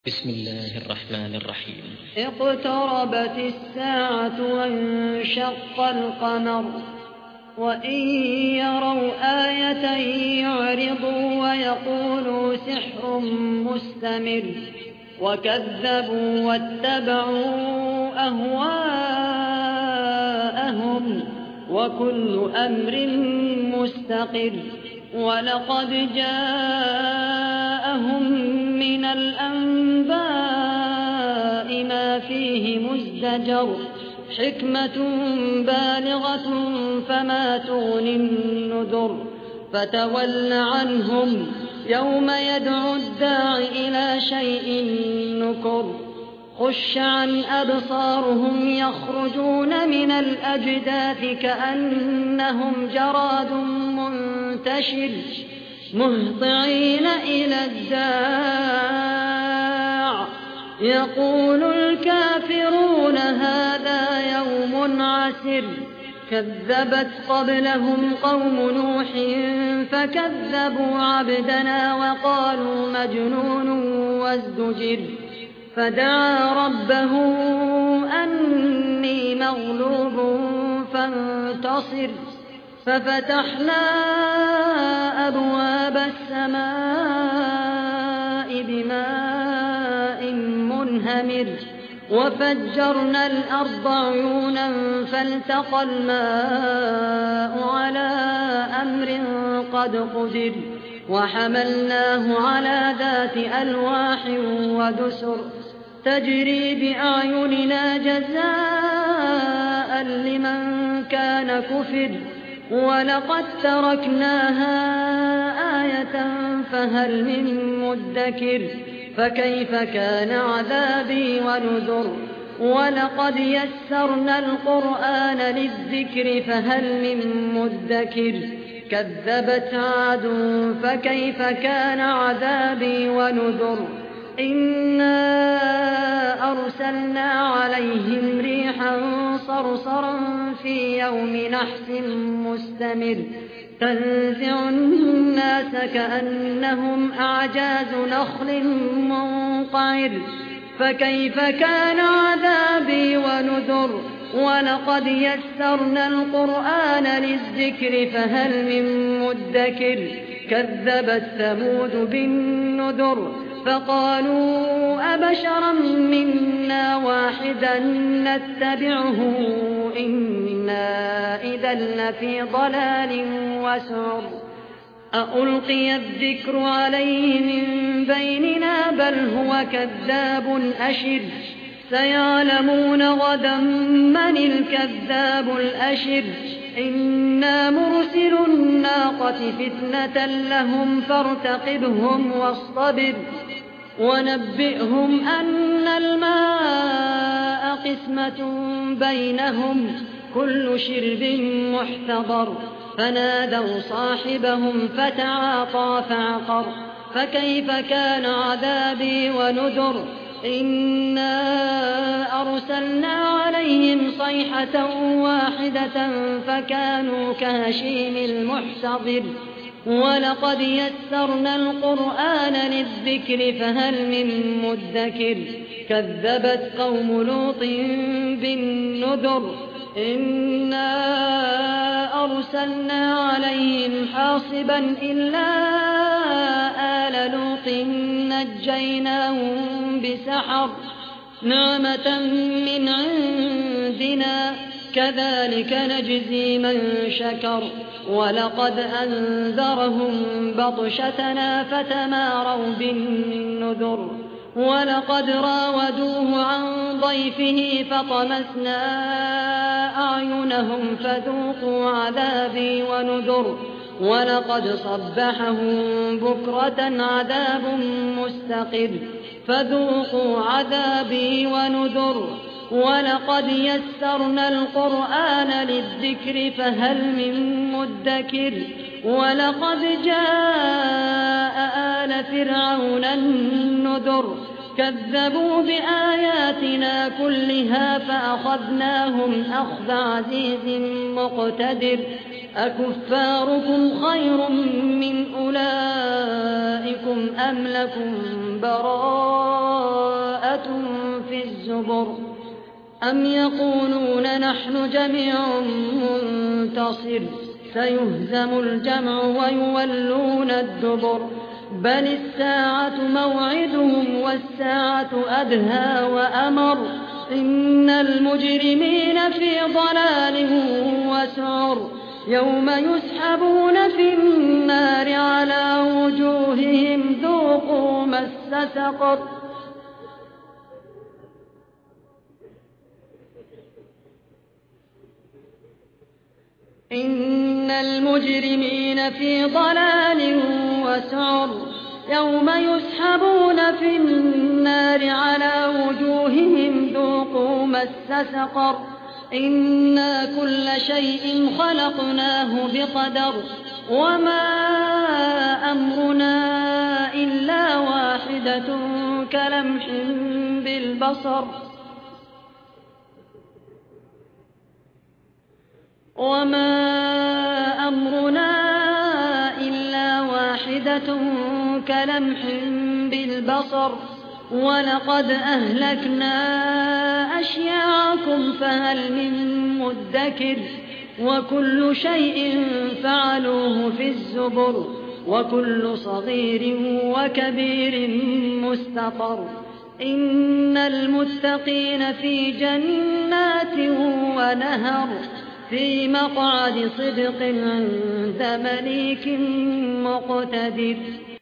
بسم الله الرحمن الرحيم. اقتربت الساعة وانشق القمر وإن يروا آية يعرضوا ويقولوا سحر مستمر وكذبوا واتبعوا أهواءهم وكل أمر مستقر ولقد جاءهم من الأنباء ما فيه مزدجر حكمة بالغة فما تغني النذر فتول عنهم يوم يدعو الداع إلى شيء نكر خش عن أبصارهم يخرجون من الأجداث كأنهم جراد منتشر مهطعين إلى الداع يقول الكافرون هذا يوم عسر كذبت قبلهم قوم نوح فكذبوا عبدنا وقالوا مجنون وازدجر فدعا ربه أني مغلوب فانتصر ففتحنا أبواب السماء بماء منهمر وفجرنا الأرض عيونا فالتقى الماء على أمر قد قدر وحملناه على ذات ألواح ودسر تجري بأعيننا جزاء لمن كان كفر ولقد تركناها آية فهل من مدكر فكيف كان عذابي ونذر ولقد يسرنا القرآن للذكر فهل من مدكر كذبت عاد فكيف كان عذابي ونذر إنا أرسلنا عليهم ريحا صرصرا في يوم نحس مستمر تنزع الناس كأنهم أعجاز نخل منقعر فكيف كان عذابي ونذر ولقد يسرنا القرآن للذكر فهل من مدكر كذبت ثمود بالنذر فقالوا أبشرا منا واحدا نتبعه إنا إذا لفي ضلال وسعر أألقي الذكر عليه من بيننا بل هو كذاب أشر سيعلمون غدا من الكذاب الأشر إنا مرسل الناقة فتنة لهم فارتقبهم واصطبر ونبئهم أن الماء قسمة بينهم كل شرب محتضر فنادوا صاحبهم فتعاطى فعقر فكيف كان عذابي ونذر إنا أرسلنا عليهم صيحة واحدة فكانوا كهشيم المحتضر ولقد يسرنا القرآن للذكر فهل من مدكر كذبت قوم لوط بالنذر إنا أرسلنا عليهم حاصبا إلا آل لوط نجيناهم بسحر نعمة من عندنا كذلك نجزي من شكر ولقد أنذرهم بطشتنا فتماروا بالنذر ولقد راودوه عن ضيفه فطمسنا أعينهم فذوقوا عذابي ونذر ولقد صبحهم بكرة عذاب مستقر فذوقوا عذابي ونذر ولقد يسرنا القرآن للذكر فهل من مدكر ولقد جاء آل فرعون النذر كذبوا بآياتنا كلها فأخذناهم أخذ عزيز مقتدر أكفاركم خير من أولئكم أم لكم براءة براءة في الزبر أم يقولون نحن جميع منتصر سيهزم الجمع ويولون الدبر بل الساعة موعدهم والساعة أدهى وأمر إن المجرمين في ضلال وسعر يوم يسحبون في النار على وجوههم ذوقوا مس سقر إن المجرمين في ضلال وسعر يوم يسحبون في النار على وجوههم ذوقوا مس سقر إنا كل شيء خلقناه بقدر وما أمرنا إلا واحدة كلمح بالبصر ولقد أهلكنا أشياعكم فهل من مدكر وكل شيء فعلوه في الزبر وكل صغير وكبير مستقر إن المتقين في جنات ونهر في مقعد صدق عند مليك مقتدر